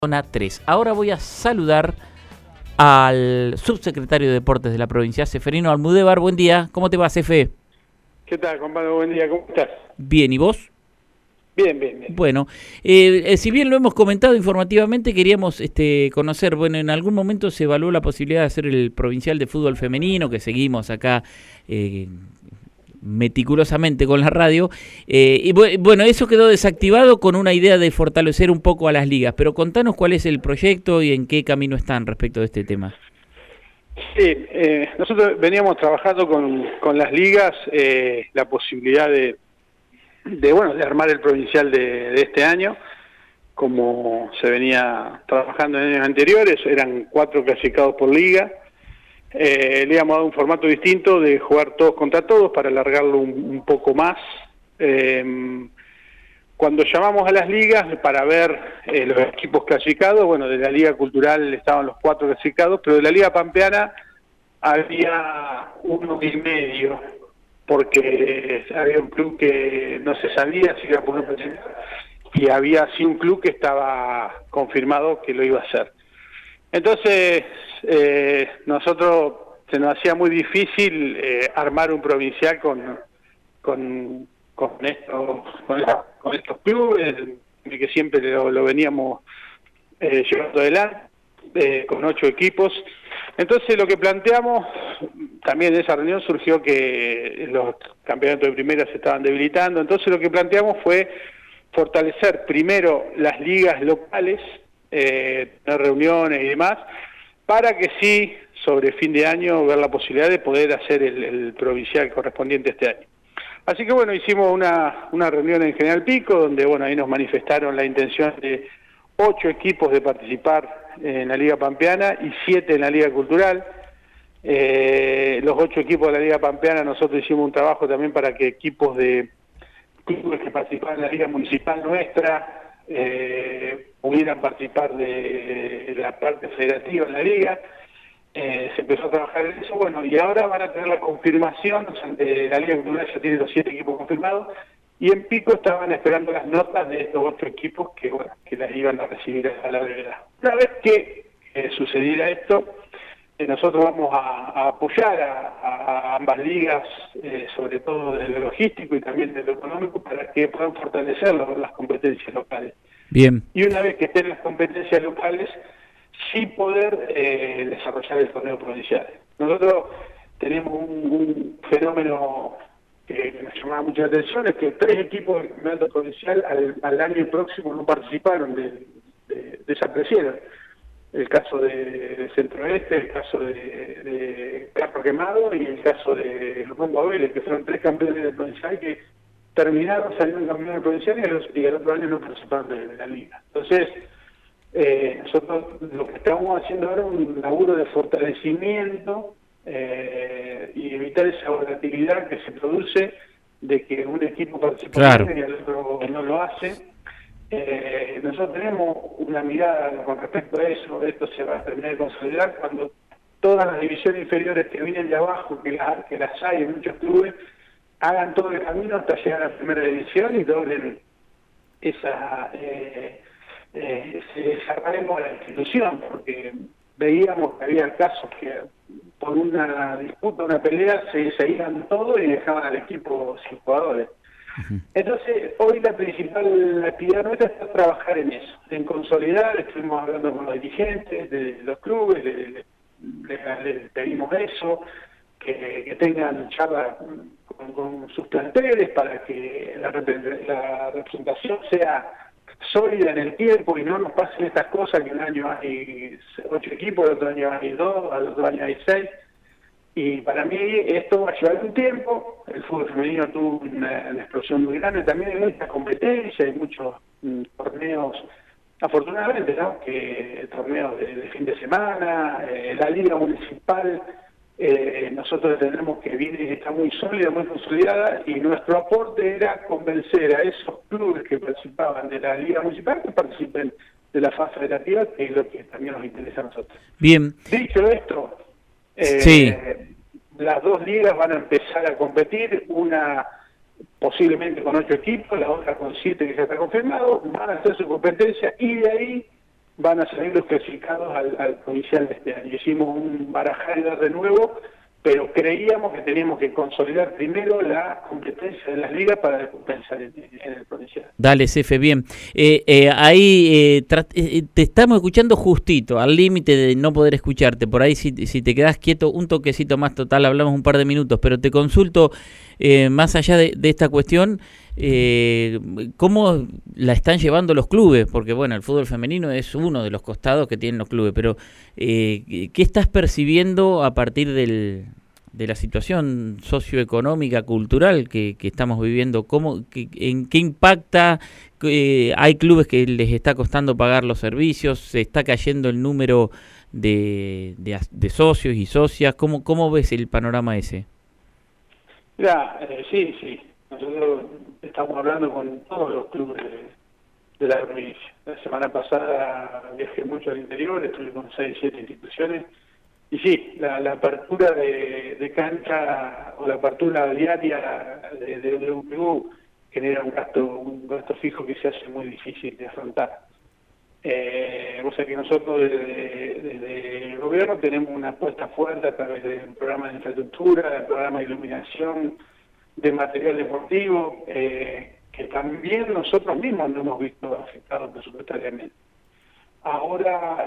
Zona 3. Ahora voy a saludar al subsecretario de Deportes de la provincia, Seferino Almudévar. Buen día, ¿cómo te va, Cefe? ¿Qué tal, compadre? Buen día, ¿cómo estás? Bien, ¿y vos? Bien. Bueno, si bien lo hemos comentado informativamente, queríamos conocer, bueno, en algún momento se evaluó la posibilidad de hacer el provincial de fútbol femenino, que seguimos acá meticulosamente con la radio, y bueno, eso quedó desactivado con una idea de fortalecer un poco a las ligas, pero contanos cuál es el proyecto y en qué camino están respecto de este tema. Sí, nosotros veníamos trabajando con las ligas la posibilidad de armar el provincial de este año, como se venía trabajando en años anteriores. Eran 4 clasificados por liga. Le íbamos a dar un formato distinto de jugar todos contra todos para alargarlo un poco más. Cuando llamamos a las ligas para ver los equipos clasificados, bueno, de la Liga Cultural estaban los 4 clasificados, pero de la Liga Pampeana había 1 y medio, porque había un club que no se sabía si iba a poder participar, y había sí un club que estaba confirmado que lo iba a hacer. Entonces, nosotros se nos hacía muy difícil armar un provincial con estos clubes, que siempre lo veníamos llevando adelante, con 8 equipos. Entonces lo que planteamos, también en esa reunión surgió que los campeonatos de primera se estaban debilitando. Entonces lo que planteamos fue fortalecer primero las ligas locales, tener reuniones y demás, para que sí, sobre fin de año, ver la posibilidad de poder hacer el provincial correspondiente este año. Así que bueno, hicimos una reunión en General Pico, donde bueno, ahí nos manifestaron la intención de 8 equipos de participar en la Liga Pampeana y 7 en la Liga Cultural. Los 8 equipos de la Liga Pampeana, nosotros hicimos un trabajo también para que equipos de clubes que participaban en la Liga Municipal nuestra pudieran participar de la parte federativa en la Liga. Se empezó a trabajar en eso, bueno, y ahora van a tener la confirmación. O sea, la Liga Cultural ya tiene los 7 equipos confirmados, y en Pico estaban esperando las notas de estos 8 equipos que, bueno, que las iban a recibir a la brevedad. Una vez que sucediera esto, nosotros vamos a apoyar a ambas ligas, sobre todo desde lo logístico y también desde lo económico, para que puedan fortalecer las competencias locales. Bien. Y una vez que estén las competencias locales, sí poder desarrollar el torneo provincial. Nosotros tenemos un fenómeno que nos llamaba mucha atención, es que 3 equipos del campeonato provincial al año próximo no participaron, desaparecieron. El caso de Centro Oeste, el caso de Carro Quemado y el caso de Rumbo Vélez, que fueron 3 campeones del provincial que terminaron saliendo campeones del provincial y el otro año no participaron de la liga. Entonces, nosotros lo que estamos haciendo ahora es un laburo de fortalecimiento y evitar esa volatilidad que se produce de que un equipo participa, claro, y el otro no lo hace. Nosotros tenemos una mirada con respecto a eso. Esto se va a terminar de consolidar cuando todas las divisiones inferiores que vienen de abajo, que las hay en muchos clubes, hagan todo el camino hasta llegar a la primera división y logren esa se desarrollemos la institución, porque veíamos que había casos que por una disputa, una pelea, se iban todo y dejaban al equipo sin jugadores. Entonces, hoy la principal actividad nuestra es trabajar en eso, en consolidar. Estuvimos hablando con los dirigentes de los clubes, les pedimos eso, que tengan charlas con sus planteles para que la representación sea sólida en el tiempo y no nos pasen estas cosas que un año hay 8 equipos, el otro año hay 2, al otro año hay 6. Y para mí esto va a llevar un tiempo. El fútbol femenino tuvo una explosión muy grande, también hay mucha competencia, hay muchos torneos, afortunadamente, ¿no? Que torneos de fin de semana, la liga municipal, nosotros entendemos que viene, está muy sólida, muy consolidada, y nuestro aporte era convencer a esos clubes que participaban de la liga municipal que participen de la fase federativa, que es lo que también nos interesa a nosotros. Bien. Dicho esto, sí, las 2 ligas van a empezar a competir, una posiblemente con 8 equipos, la otra con 7 que ya está confirmado, van a hacer su competencia, y de ahí van a salir los clasificados al provincial de este año. Hicimos un barajar de nuevo, pero creíamos que teníamos que consolidar primero la competencia de las ligas para compensar en el provincial. Dale, Cefe, bien. Te estamos escuchando justito, al límite de no poder escucharte. Por ahí, si te quedás quieto, un toquecito más, total, hablamos un par de minutos, pero te consulto, más allá de esta cuestión, ¿cómo la están llevando los clubes? Porque, bueno, el fútbol femenino es uno de los costados que tienen los clubes, pero ¿qué estás percibiendo a partir de la situación socioeconómica, cultural que estamos viviendo? ¿En qué impacta? ¿Hay clubes que les está costando pagar los servicios? ¿Se está cayendo el número de socios y socias? ¿Cómo ves el panorama ese? Mira, sí. Nosotros estamos hablando con todos los clubes de la provincia. La semana pasada viajé mucho al interior, estuve con 6, 7 instituciones. Y sí, la apertura de cancha o la apertura diaria de UPU genera un gasto fijo que se hace muy difícil de afrontar. O sea que nosotros desde el gobierno tenemos una apuesta fuerte a través del programa de infraestructura, del programa de iluminación, de material deportivo, que también nosotros mismos no hemos visto afectados presupuestariamente. Ahora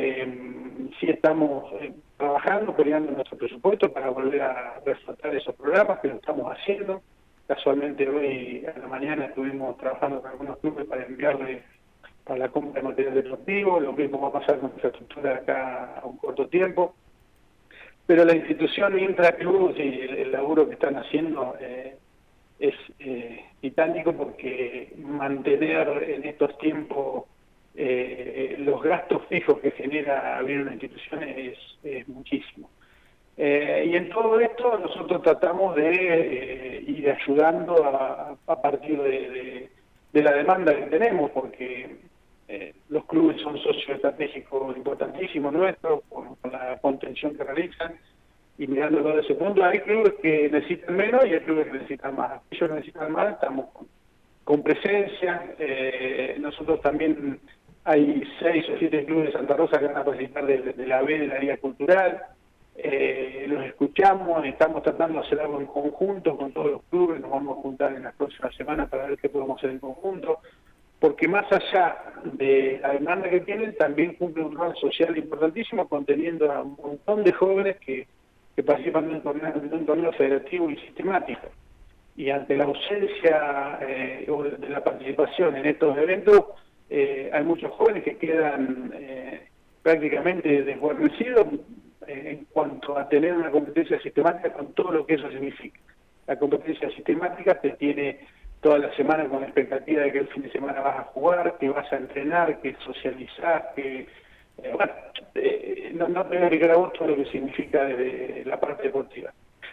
sí estamos trabajando, peleando nuestro presupuesto para volver a resaltar esos programas, que lo estamos haciendo. Casualmente hoy a la mañana estuvimos trabajando con algunos clubes para enviarle para la compra de material deportivo. Lo mismo va a pasar con infraestructura acá a un corto tiempo. Pero la institución intraclub y el laburo que están haciendo es titánico, porque mantener en estos tiempos los gastos fijos que genera abrir una institución es muchísimo. Y en todo esto nosotros tratamos de ir ayudando a partir de la demanda que tenemos, porque los clubes son socios estratégicos importantísimos nuestros, por la contención que realizan, y mirándolo desde ese punto, hay clubes que necesitan menos y hay clubes que necesitan más. Ellos necesitan más, estamos con presencia. Nosotros también hay 6 o 7 clubes de Santa Rosa que van a participar de la B de la Liga Cultural. Los escuchamos, estamos tratando de hacer algo en conjunto con todos los clubes. Nos vamos a juntar en las próximas semanas para ver qué podemos hacer en conjunto, porque más allá de la demanda que tienen, también cumple un rol social importantísimo, conteniendo a un montón de jóvenes que participan de un torneo federativo y sistemático. Y ante la ausencia de la participación en estos eventos, hay muchos jóvenes que quedan prácticamente desguarnecidos en cuanto a tener una competencia sistemática, con todo lo que eso significa. La competencia sistemática te tiene toda la semana con la expectativa de que el fin de semana vas a jugar, que vas a entrenar, que socializar, que no te voy a explicar a vos todo lo que significa desde la parte deportiva.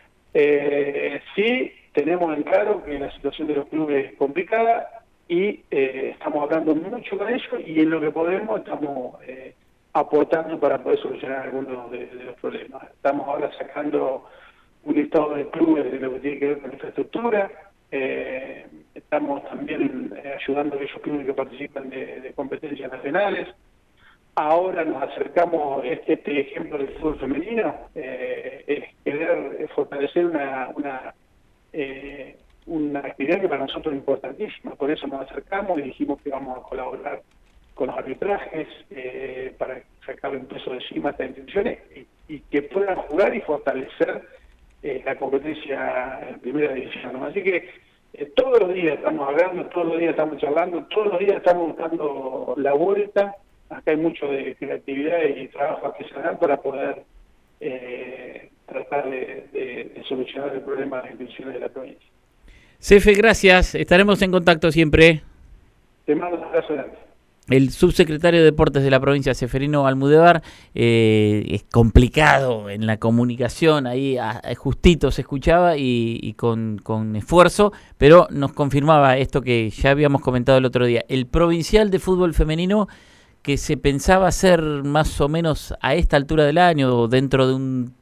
Sí, tenemos en claro que la situación de los clubes es complicada y estamos hablando mucho con ellos, y en lo que podemos estamos aportando para poder solucionar algunos de los problemas. Estamos ahora sacando un listado de clubes de lo que tiene que ver con la infraestructura. Estamos también ayudando a aquellos clubes que participan de competencias nacionales. Ahora nos acercamos, este ejemplo del fútbol femenino, es querer fortalecer una actividad que para nosotros es importantísima. Por eso nos acercamos y dijimos que vamos a colaborar con los arbitrajes para sacarle un peso de encima a estas instituciones y que puedan jugar y fortalecer la competencia en primera división, ¿no? Así que todos los días estamos hablando, todos los días estamos charlando, todos los días estamos buscando la vuelta. Acá hay mucho de creatividad y trabajo artesanal para poder tratar de solucionar el problema de las instituciones de la provincia. Cefe, gracias. Estaremos en contacto siempre. Te mando un abrazo grande. El subsecretario de Deportes de la provincia, Ceferino Almudevar. Es complicado en la comunicación, ahí justito se escuchaba y con esfuerzo, pero nos confirmaba esto que ya habíamos comentado el otro día. El provincial de fútbol femenino, que se pensaba hacer más o menos a esta altura del año, o dentro de un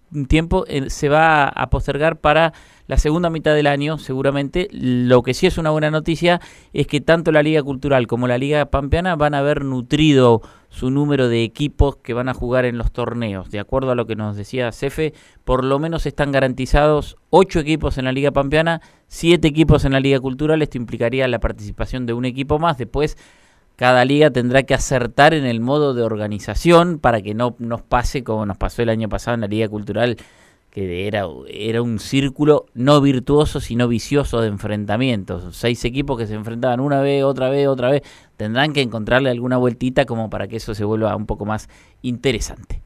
tiempo se va a postergar para la segunda mitad del año, seguramente. Lo que sí es una buena noticia es que tanto la Liga Cultural como la Liga Pampeana van a haber nutrido su número de equipos que van a jugar en los torneos. De acuerdo a lo que nos decía Cefe, por lo menos están garantizados 8 equipos en la Liga Pampeana, 7 equipos en la Liga Cultural. Esto implicaría la participación de un equipo más. Después, cada liga tendrá que acertar en el modo de organización para que no nos pase como nos pasó el año pasado en la Liga Cultural, que era un círculo no virtuoso, sino vicioso de enfrentamientos. 6 equipos que se enfrentaban una vez, otra vez, otra vez. Tendrán que encontrarle alguna vueltita como para que eso se vuelva un poco más interesante.